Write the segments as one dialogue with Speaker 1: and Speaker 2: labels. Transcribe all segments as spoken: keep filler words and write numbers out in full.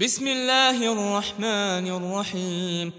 Speaker 1: بسم الله الرحمن الرحيم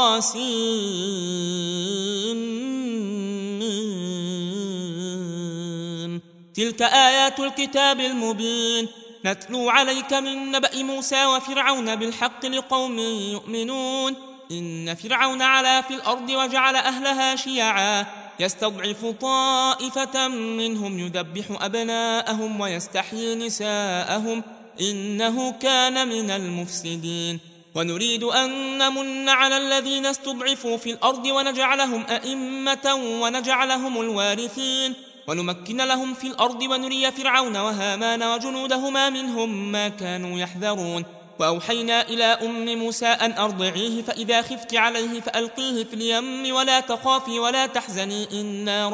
Speaker 1: طاسين. تلك آيات الكتاب المبين نتلو عليك من نبأ موسى وفرعون بالحق لقوم يؤمنون. إن فرعون علا في الأرض وجعل أهلها شيعا يستضعف طائفة منهم يذبح أبناءهم ويستحيي نساءهم إنه كان من المفسدين. ونريد أن نمن على الذين استضعفوا في الأرض ونجعلهم أئمة ونجعلهم الوارثين ونمكن لهم في الأرض ونري فرعون وهامان وجنودهما منهم ما كانوا يحذرون. وأوحينا إلى أم موسى أن أرضعيه فإذا خفت عليه فألقيه في اليم ولا تخافي ولا تحزني إنا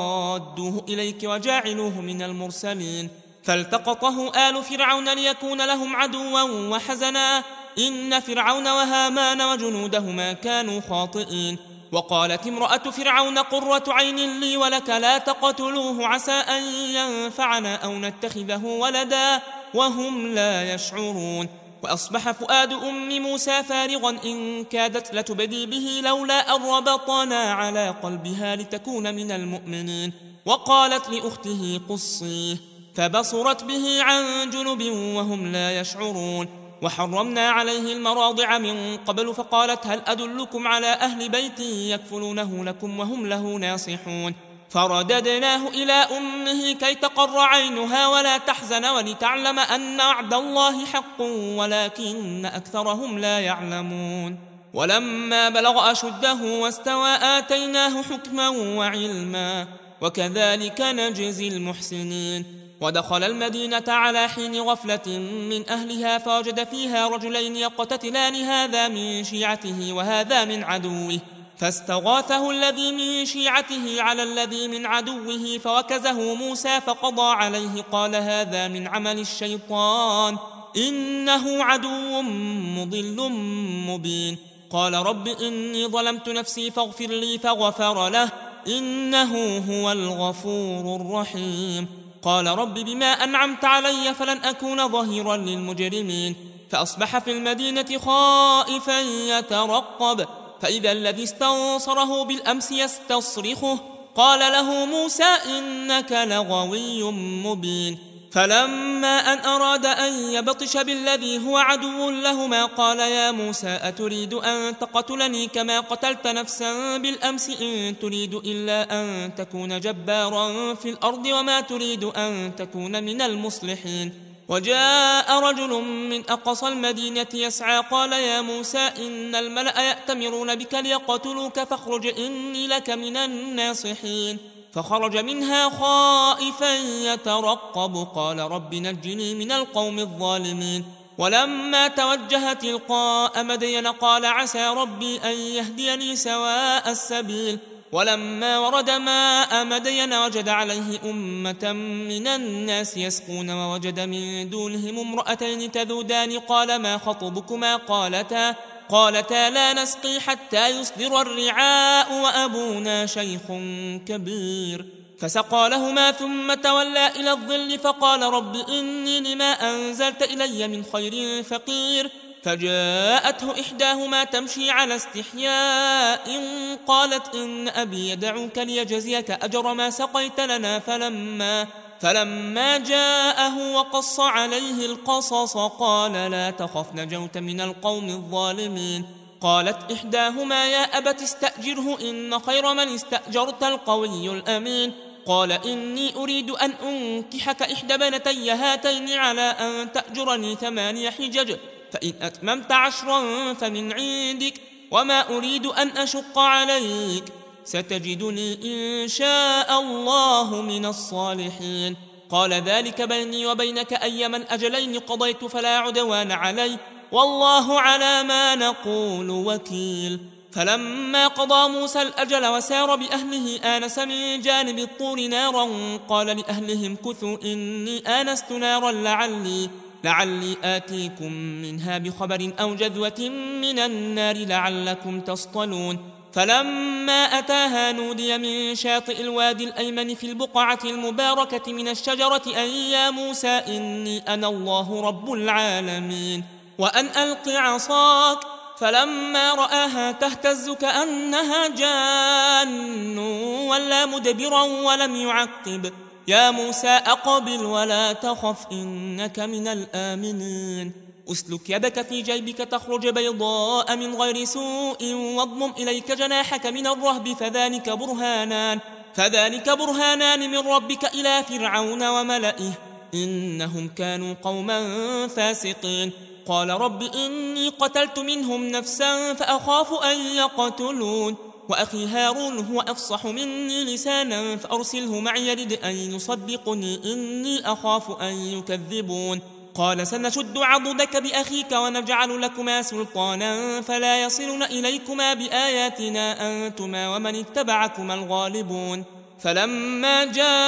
Speaker 1: رادوه إليك وجاعلوه من المرسلين. فالتقطه آل فرعون ليكون لهم عدوا وحزنا إن فرعون وهامان وجنودهما كانوا خاطئين. وقالت امرأة فرعون قرة عين لي ولك لا تقتلوه عسى أن ينفعنا أو نتخذه ولدا وهم لا يشعرون. وأصبح فؤاد أم موسى فارغا إن كادت لتبدي به لولا أن ربطنا على قلبها لتكون من المؤمنين. وقالت لأخته قصيه فبصرت به عن جنب وهم لا يشعرون. وحرمنا عليه المراضع من قبل فقالت هل أدلكم على أهل بيت يكفلونه لكم وهم له ناصحون. فرددناه إلى أمه كي تقر عينها ولا تحزن ولتعلم أن وعد الله حق ولكن أكثرهم لا يعلمون. ولما بلغ أشده واستوى آتيناه حكما وعلما وكذلك نجزي المحسنين. ودخل المدينة على حين غفلة من أهلها فوجد فيها رجلين يقتتلان هذا من شيعته وهذا من عدوه فاستغاثه الذي من شيعته على الذي من عدوه فوكزه موسى فقضى عليه قال هذا من عمل الشيطان إنه عدو مضل مبين. قال رب إني ظلمت نفسي فاغفر لي فغفر له إنه هو الغفور الرحيم. قال رب بما أنعمت علي فلن أكون ظهيرا للمجرمين. فأصبح في المدينة خائفا يترقب فإذا الذي استنصره بالأمس يستصرخه قال له موسى إنك لغوي مبين. فلما أن أراد أن يبطش بالذي هو عدو لهما قال يا موسى أتريد أن تقتلني كما قتلت نفسا بالأمس إن تريد إلا أن تكون جبارا في الأرض وما تريد أن تكون من المصلحين. وجاء رجل من أقصى المدينة يسعى قال يا موسى إن الملأ يأتمرون بك ليقتلوك فاخرج إني لك من الناصحين. فخرج منها خائفا يترقب قال رب نجني من القوم الظالمين. ولما توجه تلقاء مدين قال عسى ربي أن يهديني سواء السبيل. ولما ورد ماء مدين وجد عليه أمة من الناس يسقون ووجد من دونهم امرأتين تذودان قال ما خطبكما قالتا قالتا لا نسقي حتى يصدر الرعاء وأبونا شيخ كبير. فسقى لهما ثم تولى إلى الظل فقال رب إني لما أنزلت إلي من خير فقير. فجاءته إحداهما تمشي على استحياء قالت إن أبي يدعوك ليجزيك أجر ما سقيت لنا. فلما فلما جاءه وقص عليه القصص قال لا تخف نجوت من القوم الظالمين. قالت إحداهما يا أبت استأجره إن خير من استأجرت القوي الأمين. قال إني أريد أن أنكحك إحدى بنتي هاتين على أن تأجرني ثماني حجج فإن أتممت عشرا فمن عندك وما أريد أن أشق عليك ستجدني إن شاء الله من الصالحين. قال ذلك بيني وبينك أيما الأجلين قضيت فلا عدوان علي والله على ما نقول وكيل. فلما قضى موسى الأجل وسار بأهله آنس من جانب الطور نارا قال لأهلهم كثوا إني آنست نارا لعلي لعلي آتيكم منها بخبر أو جذوة من النار لعلكم تصطلون. فلما أتاها نودي من شاطئ الوادي الأيمن في البقعة المباركة من الشجرة أن يا موسى إني أنا الله رب العالمين. وأن ألق عصاك، فلما رآها تهتز كأنها جان ولا مدبرا ولم يعقب. يا موسى أقبل ولا تخف إنك من الآمنين. أسلك يدك في جيبك تخرج بيضاء من غير سوء واضمم إليك جناحك من الرهب فذلك برهانان فذلك برهانان من ربك إلى فرعون وملئه إنهم كانوا قوما فاسقين. قال رب إني قتلت منهم نفسا فأخاف أن يقتلون وأخي هارون هو أفصح مني لسانا فأرسله معي يرد أن يصدقني إني أخاف أن يكذبون. قال سنشد عضدك بأخيك ونجعل لكما سلطانا فلا يصلن إليكما بآياتنا أنتما ومن اتبعكما الغالبون. فلما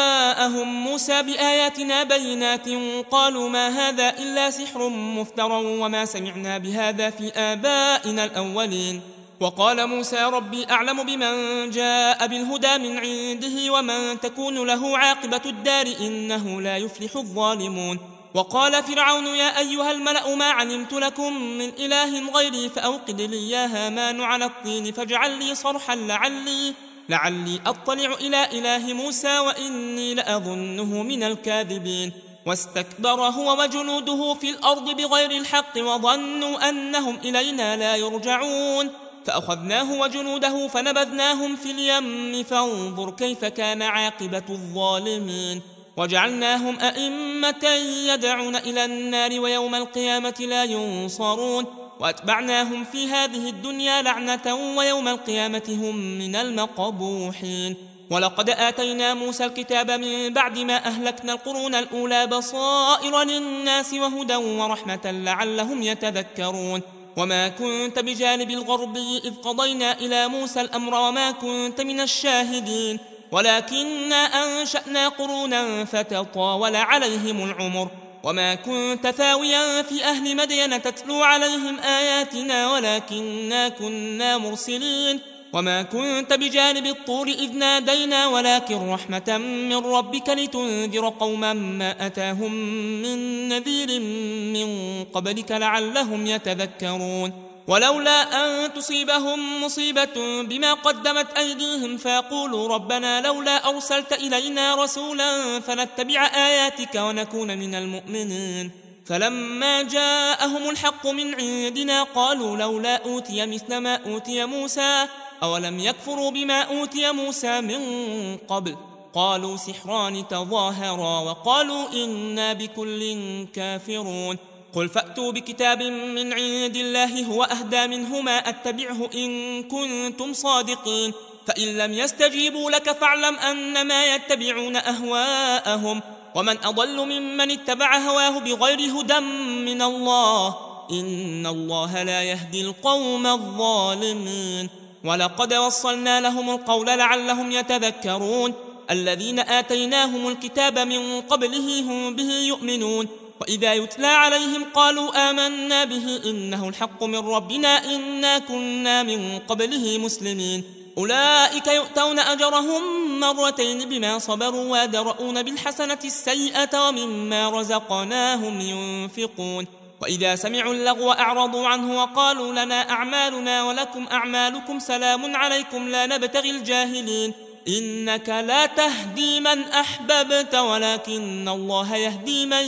Speaker 1: جاءهم موسى بآياتنا بينات قالوا ما هذا إلا سحر مفترى وما سمعنا بهذا في آبائنا الأولين. وقال موسى ربي أعلم بمن جاء بالهدى من عنده ومن تكون له عاقبة الدار إنه لا يفلح الظالمون. وقال فرعون يا أيها الملأ ما علمت لكم من إله غيري فأوقد لي يا هامان على الطين فاجعل لي صرحا لعلي لعلي أطلع إلى إله موسى وإني لأظنه من الكاذبين. واستكبر هو وجنوده في الأرض بغير الحق وظنوا أنهم إلينا لا يرجعون فأخذناه وجنوده فنبذناهم في اليم فانظر كيف كان عاقبة الظالمين. وجعلناهم أئمة يدعون إلى النار ويوم القيامة لا ينصرون وأتبعناهم في هذه الدنيا لعنة ويوم القيامة هم من المقبوحين. ولقد آتينا موسى الكتاب من بعد ما أهلكنا القرون الأولى بصائر للناس وهدى ورحمة لعلهم يتذكرون. وما كنت بجانب الغربي إذ قضينا إلى موسى الأمر وما كنت من الشاهدين ولكننا أنشأنا قرونا فتطاول عليهم العمر. وما كنت ثاويا في أهل مدين تتلو عليهم آياتنا ولكننا كنا مرسلين. وما كنت بجانب الطور إذ نادينا ولكن رحمة من ربك لتنذر قوما ما أتاهم من نذير من قبلك لعلهم يتذكرون. ولولا أن تصيبهم مصيبة بما قدمت أيديهم فيقولوا ربنا لولا أرسلت إلينا رسولا فنتبع آياتك ونكون من المؤمنين. فلما جاءهم الحق من عندنا قالوا لولا أوتي مثل ما أوتي موسى أولم يكفروا بما أوتي موسى من قبل قالوا سحران تظاهرا وقالوا إنا بكل كافرون. قل فأتوا بكتاب من عند الله هو أهدى منهما أتبعه إن كنتم صادقين فإن لم يستجيبوا لك فاعلم أنما يتبعون أهواءهم ومن أضل ممن اتبع هواه بغير هدى من الله إن الله لا يهدي القوم الظالمين. ولقد وصلنا لهم القول لعلهم يتذكرون. الذين آتيناهم الكتاب من قبله هم به يؤمنون وإذا يتلى عليهم قالوا آمنا به إنه الحق من ربنا إنا كنا من قبله مسلمين. أولئك يؤتون أجرهم مرتين بما صبروا ويدرؤون بالحسنة السيئة ومما رزقناهم ينفقون. وإذا سمعوا اللغو أعرضوا عنه وقالوا لنا أعمالنا ولكم أعمالكم سلام عليكم لا نبتغي الجاهلين. إنك لا تهدي من أحببت ولكن الله يهدي من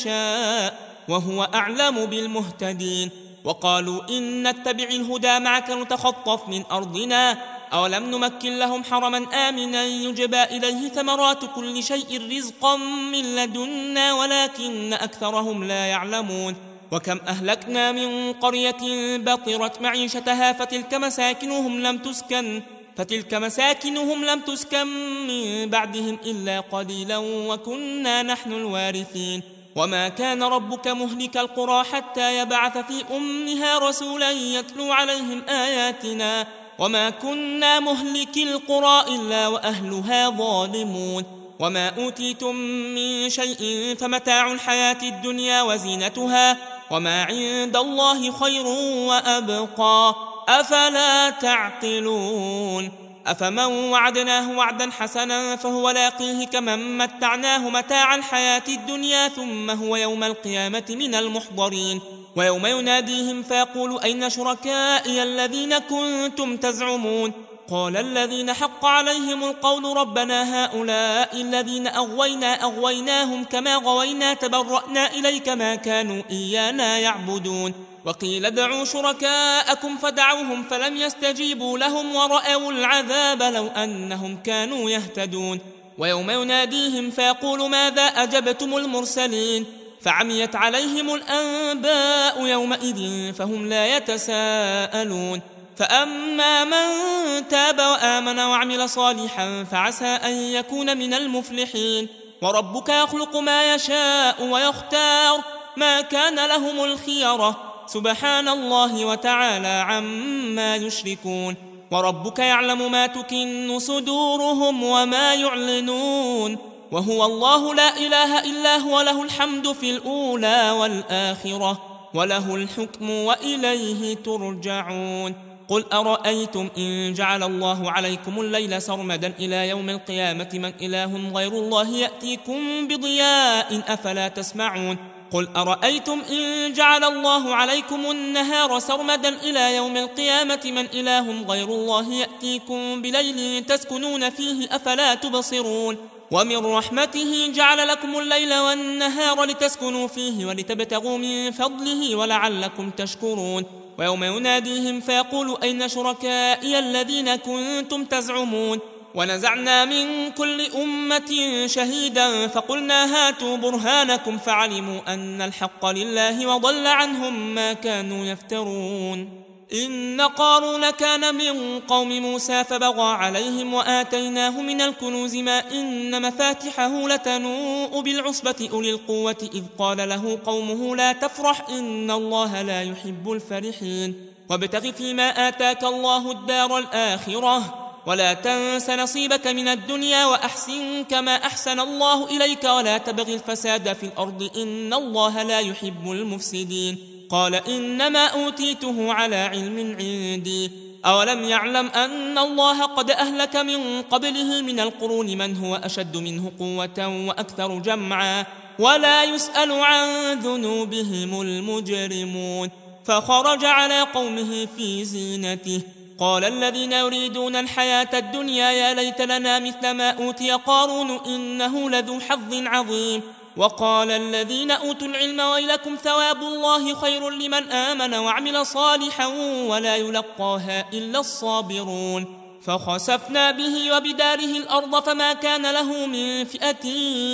Speaker 1: يشاء وهو أعلم بالمهتدين. وقالوا إن نتبع الهدى معك نتخطف من أرضنا أولم نمكن لهم حرما آمنا يجبى إليه ثمرات كل شيء رزقا من لدنا ولكن أكثرهم لا يعلمون. وكم أهلكنا من قرية بطرت معيشتها فتلك مساكنهم لم تسكن فتلك مساكنهم لم تسكن من بعدهم إلا قليلا وكنا نحن الوارثين. وما كان ربك مهلك القرى حتى يبعث في أمها رسولا يتلو عليهم آياتنا وما كنا مهلك القرى إلا وأهلها ظالمون. وما أوتيتم من شيء فمتاع الحياة الدنيا وزينتها وما عند الله خير وأبقى أفلا تعقلون. أفمن وعدناه وعدا حسنا فهو لاقيه كمن متعناه متاع الحياة الدنيا ثم هو يوم القيامة من المحضرين. ويوم يناديهم فيقول أين شركائي الذين كنتم تزعمون قال الذين حق عليهم القول ربنا هؤلاء الذين أغوينا أغويناهم كما غوينا تبرأنا إليك ما كانوا إيانا يعبدون وقيل ادعوا شركاءكم فدعوهم فلم يستجيبوا لهم ورأوا العذاب لو أنهم كانوا يهتدون ويوم يناديهم فيقول ماذا أجبتم المرسلين فعميت عليهم الأنباء يومئذ فهم لا يتساءلون فأما من تاب وآمن وعمل صالحا فعسى أن يكون من المفلحين وربك يخلق ما يشاء ويختار ما كان لهم الخيرة سبحان الله وتعالى عما يشركون وربك يعلم ما تكن صدورهم وما يعلنون وهو الله لا إله إلا هو له الحمد في الأولى والآخرة وله الحكم وإليه ترجعون قل أرأيتم إن جعل الله عليكم الليل سرمدا إلى يوم القيامة من إله غير الله يأتيكم بضياء أفلا تسمعون قل أرأيتم إن جعل الله عليكم النهار سرمدا إلى يوم القيامة من إله غير الله يأتيكم بليل تسكنون فيه أفلا تبصرون ومن رحمته جعل لكم الليل والنهار لتسكنوا فيه ولتبتغوا من فضله ولعلكم تشكرون ويوم يناديهم فيقول أين شركائي الذين كنتم تزعمون ونزعنا من كل أمة شهيدا فقلنا هاتوا برهانكم فعلموا أن الحق لله وضل عنهم ما كانوا يفترون إن قارون كان من قوم موسى فبغى عليهم وآتيناه من الكنوز ما إن مفاتحه لتنوء بالعصبة أولي القوة إذ قال له قومه لا تفرح إن الله لا يحب الفرحين وابتغ فيما آتاك الله الدار الآخرة ولا تنس نصيبك من الدنيا وأحسن كما أحسن الله إليك ولا تبغ الفساد في الأرض إن الله لا يحب المفسدين قال إنما أوتيته على علم عندي أولم يعلم أن الله قد أهلك من قبله من القرون من هو أشد منه قوة وأكثر جمعا ولا يسأل عن ذنوبهم المجرمون فخرج على قومه في زينته قال الذين يريدون الحياة الدنيا يا ليت لنا مثل ما أوتي قارون إنه لذو حظ عظيم وقال الذين أوتوا العلم ويلكم ثواب الله خير لمن آمن وعمل صالحا ولا يلقاها إلا الصابرون فخسفنا به وبداره الأرض فما كان له من فئة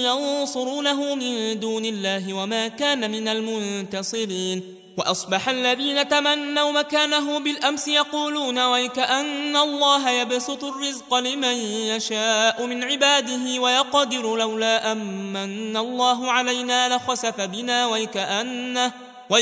Speaker 1: ينصرونه من دون الله وما كان من المنتصرين وأصبح الذين تمنوا مكانه بالأمس يقولون ويكأن الله يبسط الرزق لمن يشاء من عباده ويقدر لولا أمن الله علينا لخسف بنا ويكأنه,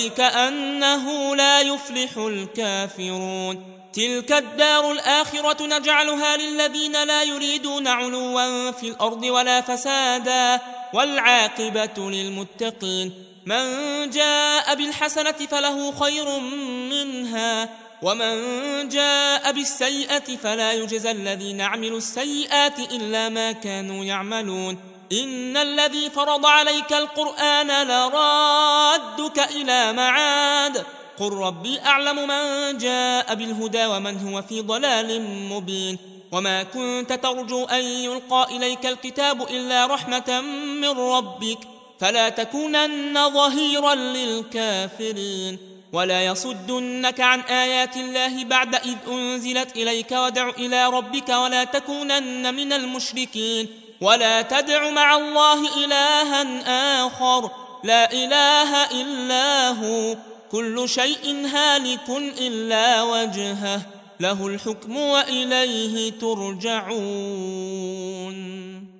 Speaker 1: ويكأنه لا يفلح الكافرون تلك الدار الآخرة نجعلها للذين لا يريدون علوا في الأرض ولا فسادا والعاقبة للمتقين من جاء بالحسنة فله خير منها ومن جاء بالسيئة فلا يجزى الذين عملوا السيئات إلا ما كانوا يعملون إن الذي فرض عليك القرآن لرادك إلى معاد قل ربي أعلم من جاء بالهدى ومن هو في ضلال مبين وما كنت ترجو أن يلقى إليك الكتاب إلا رحمة من ربك فلا تكونن ظهيرا للكافرين ولا يصدنك عن آيات الله بعد إذ أنزلت إليك ودع إلى ربك ولا تكونن من المشركين ولا تدع مع الله إلها آخر لا إله إلا هو كل شيء هالك إلا وجهه له الحكم وإليه ترجعون.